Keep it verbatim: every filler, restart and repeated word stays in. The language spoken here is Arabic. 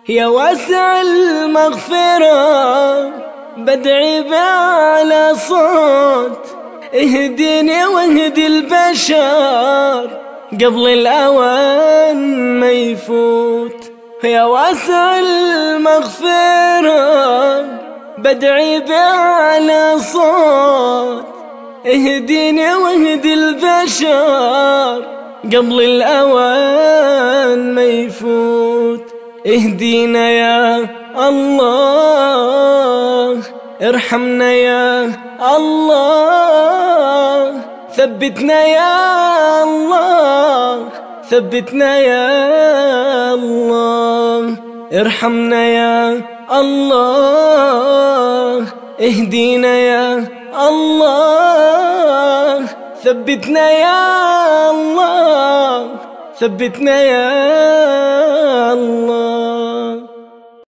يا واسع المغفرة بدعي بأعلى صوت، اهديني واهدي البشر قبل الأوان ما يفوت. يا واسع المغفرة بدعي بأعلى صوت، اهديني واهدي البشر قبل الأوان ما يفوت. اهدينا يا الله، ارحمنا يا الله، ثبتنا يا الله، ثبتنا يا الله. ارحمنا يا الله، اهدينا يا الله، ثبتنا يا الله، ثبتنا يا الله.